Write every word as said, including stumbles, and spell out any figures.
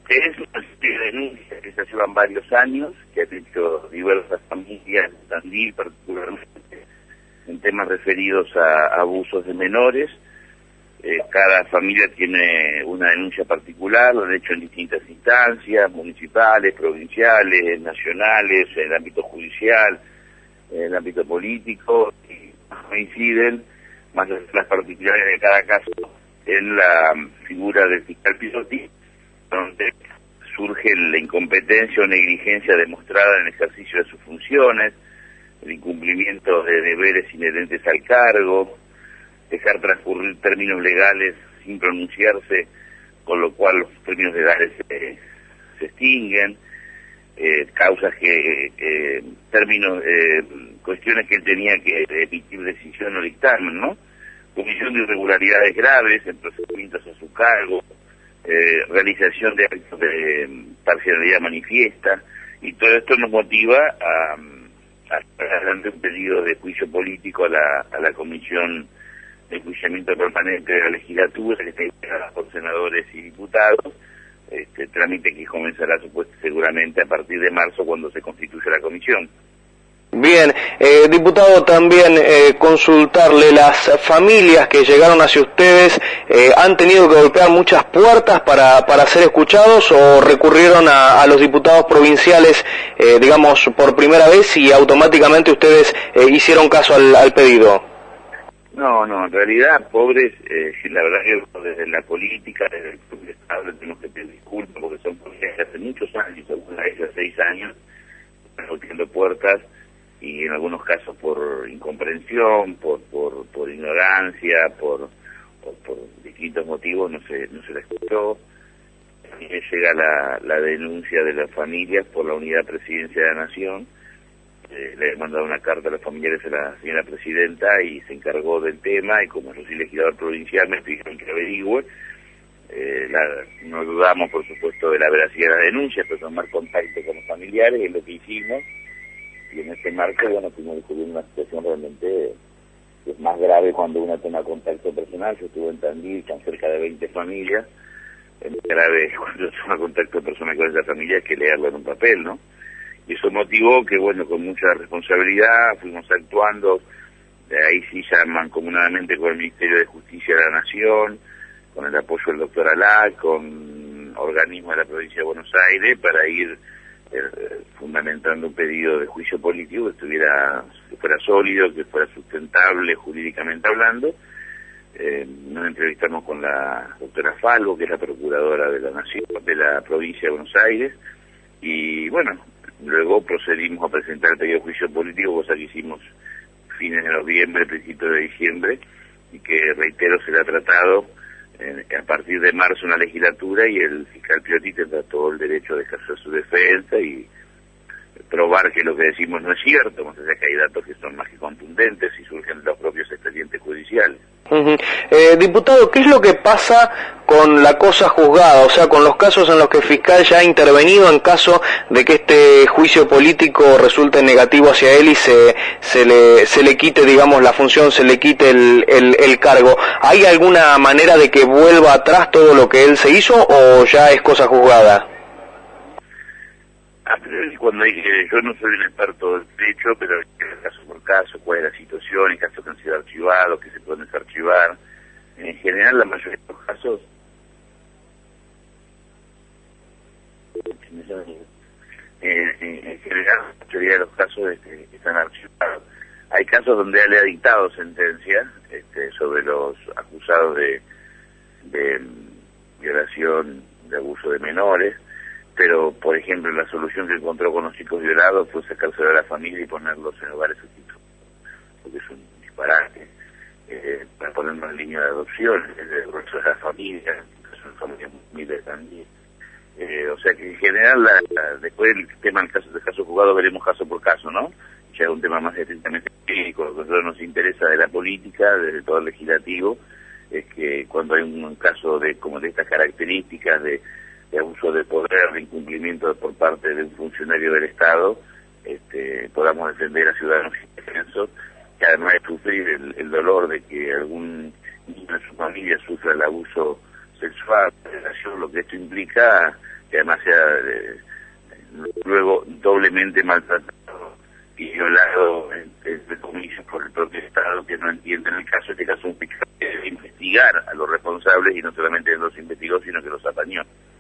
Es una serie de denuncias que se llevan varios años, que han hecho diversas familias, Tandil particularmente, en temas referidos a abusos de menores. Eh, cada familia tiene una denuncia particular, lo han hecho en distintas instancias, municipales, provinciales, nacionales, en el ámbito judicial, en el ámbito político, y coinciden, más las particularidades de cada caso, en la figura del fiscal Pisotti, donde surge la incompetencia o negligencia demostrada en el ejercicio de sus funciones, el incumplimiento de deberes inherentes al cargo, dejar transcurrir términos legales sin pronunciarse, con lo cual los términos legales se, se extinguen, eh, causas que, eh, términos, eh, cuestiones que él tenía que emitir decisión o dictamen, ¿no? Comisión de irregularidades graves en procedimientos a su cargo, eh, realización de actos de parcialidad manifiesta, y todo esto nos motiva a, a adelante un pedido de juicio político a la, a la Comisión de Enjuiciamiento Permanente de la Legislatura, que está integrada por senadores y diputados, este trámite que comenzará supuesto seguramente a partir de marzo, cuando se constituya la comisión. Bien, eh, diputado, también eh, consultarle, las familias que llegaron hacia ustedes, eh, ¿han tenido que golpear muchas puertas para, para ser escuchados o recurrieron a, a los diputados provinciales, eh, digamos, por primera vez y automáticamente ustedes eh, hicieron caso al, al pedido? No, no, en realidad, pobres, eh, la verdad que desde la política, desde el propio Estado, tenemos que pedir disculpas porque son familias que hace muchos años, algunas de ellas seis años, están golpeando puertas, y en algunos casos por incomprensión, por por, por ignorancia, por, por por distintos motivos no se no se la escuchó. También llega la, la denuncia de las familias por la Unidad Presidencia de la Nación. Eh, le he mandado una carta a los familiares a la señora presidenta y se encargó del tema, y como yo soy legislador provincial me pidieron que averigüe. Eh, la, no dudamos, por supuesto, de la veracidad de las denuncias, pero tomar contacto con los familiares es lo que hicimos. Y en este marco, bueno, fuimos descubriendo una situación realmente que es más grave cuando uno toma contacto personal. Yo estuve en Tandil con cerca de veinte familias. Es más grave cuando toma contacto personal con esa familia que leerlo en un papel, ¿no? Y eso motivó que, bueno, con mucha responsabilidad fuimos actuando. De ahí sí ya mancomunadamente con el Ministerio de Justicia de la Nación, con el apoyo del doctor Alá, con organismos de la provincia de Buenos Aires, para ir Eh, fundamentando un pedido de juicio político que estuviera, que fuera sólido, que fuera sustentable jurídicamente hablando. Eh, nos entrevistamos con la doctora Falvo, que es la procuradora de la Nación, de la provincia de Buenos Aires, y bueno, luego procedimos a presentar el pedido de juicio político, cosa que hicimos fines de noviembre, principios de diciembre, y que, reitero, será tratado En, a partir de marzo en la legislatura, y el fiscal Pisotti tendrá todo el derecho de ejercer su defensa y probar que lo que decimos no es cierto, más allá que hay datos que son más que contundentes y surgen de los propios expedientes judiciales. Uh-huh. Eh, diputado, ¿qué es lo que pasa con la cosa juzgada? O sea, con los casos en los que el fiscal ya ha intervenido en caso de que este juicio político resulte negativo hacia él y se se le se le quite, digamos, la función, se le quite el, el, el cargo. ¿Hay alguna manera de que vuelva atrás todo lo que él se hizo o ya es cosa juzgada? A priori, cuando hay, eh, yo no soy un experto del derecho, pero caso por caso, cuál es la situación, hay casos que han sido archivados, que se pueden desarchivar. En general, la mayoría de los casos, eh, en general, la mayoría de los casos este, están archivados. Hay casos donde él le ha dictado sentencia este, sobre los acusados de, de violación, de abuso de menores, pero, por ejemplo, la solución que encontró con los chicos violados fue sacárselo de la familia y ponerlos en hogares sustitutos, porque es un disparate. Eh, para ponernos en línea de adopción, el grueso de la familia, son familias muy humildes también. Eh, o sea que, en general, la, la, después del tema del caso, del caso juzgado, veremos caso por caso, ¿no? Ya es un tema más estrictamente técnico. Lo que a nosotros nos interesa de la política, desde todo el legislativo, es que cuando hay un, un caso de como de estas características, de de abuso de poder, de incumplimiento por parte de un funcionario del Estado, este, podamos defender a ciudadanos indefensos, que además de sufrir el, el dolor de que algún niño de su familia sufra el abuso sexual, relación, lo que esto implica, que además sea eh, luego doblemente maltratado y violado, entre comillas, por el propio Estado, que no entiende en el caso, este caso un fiscal que debe investigar a los responsables y no solamente los investigó, sino que los apañó.